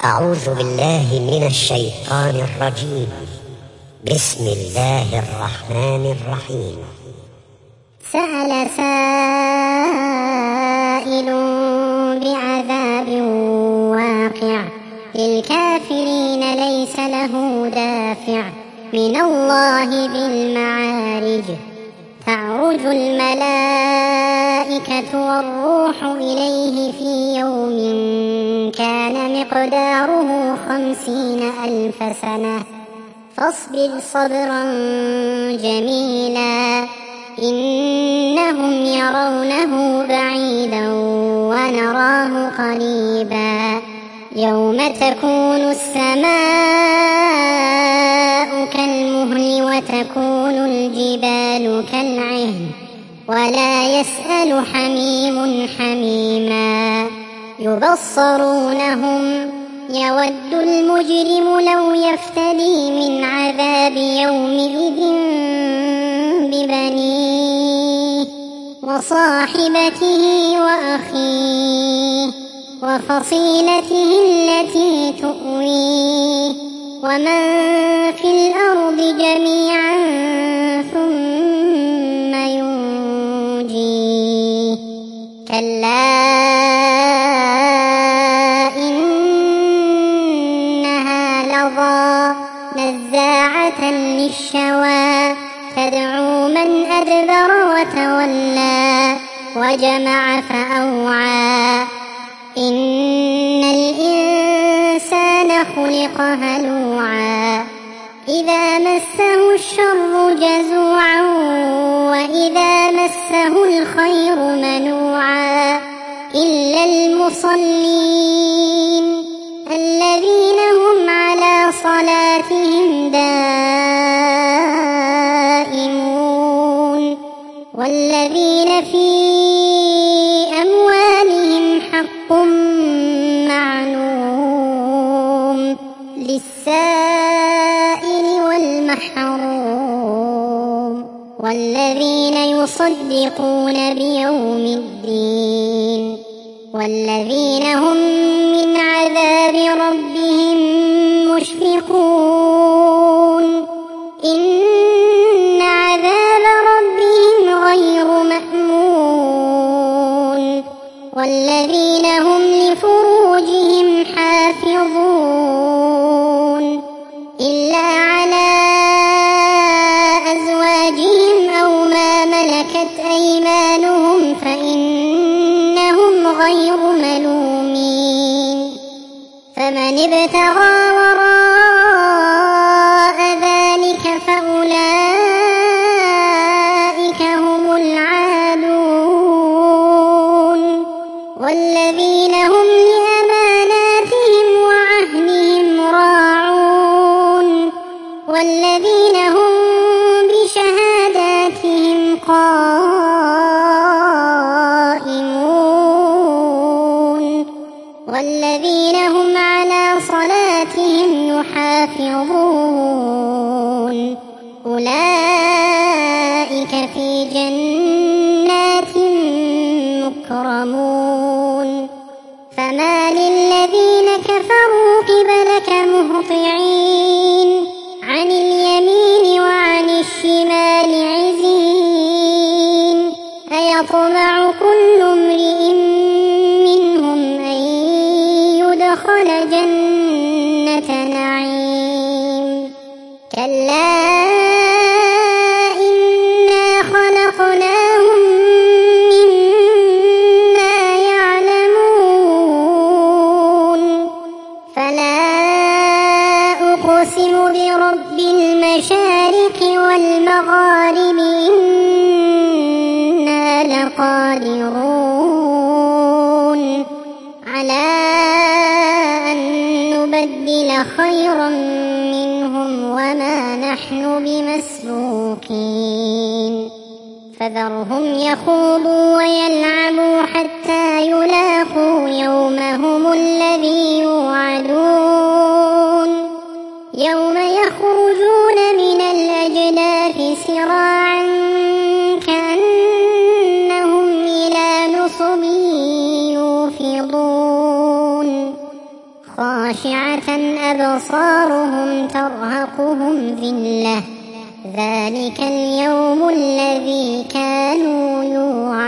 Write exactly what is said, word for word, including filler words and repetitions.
أعوذ بالله من الشيطان الرجيم. بسم الله الرحمن الرحيم. سأل سائل بعذاب واقع للكافرين ليس له دافع من الله بالمعارج. تعرج الملائكة والروح إليه في يوم كان مقداره خمسين ألف سنة فاصبر صبرا جميلا إنهم يرونه بعيدا ونراه قريبا يوم تكون السماء كالمهل وتكون الجبال كالعهن ولا يسأل حميم حميما يبصرونهم يود المجرم لو يفتدي من عذاب يومئذ ببنيه وصاحبته وأخيه وفصيلته التي تؤويه ومن في الأرض جميعا ثم ينجيه كلا إنها لظى نزاعة للشوى تدعو من أدبر وتولى وجمع فأوعى إن الإنسان خلق هلوعا إذا مسه الشر جزوعا وإذا مسه الخير منوعا إلا المصلين الذين هم على صلاتهم دائمون والذين في أموالهم حق معلوم للسائل والمحروم والذين يصدقون بيوم الدين والذين هم من عذاب ربهم مشفقون إن عذاب ربهم غير مأمون والذين هم لفروجهم حافظون إلا على أزواجهم أو ما ملكت أيمانهم فإنهم غير ملومين فمن ابتغى وراء ذلك فأولئك هم العادون والذين هم لأماناتهم وعهدهم راعون والذين هم بشهاداتهم قائمون والذين هم على صلاتهم يحافظون أولئك في جنات مكرمون فما للذين كفروا قبلك مهطعين عن اليمين وعن الشمال عزين أيطمع كل امرئ منهم أن يدخل جنة نعيم كلا إنا خلقناهم مما يعلمون فلا أقسم برب المشارق والمغارب إنا لقادرون على أن نبدل خيرا منهم وما نحن بمسبوقين فذرهم يخوضوا ويلعبوا حتى يلاقوا يومهم الذي يوعدون يوم يخرجون من الأجداث سراعا كأنهم إلى نصب يوفضون خاشعة أبصارهم ترهقهم ذلة ذلك اليوم الذي كانوا يوعدون.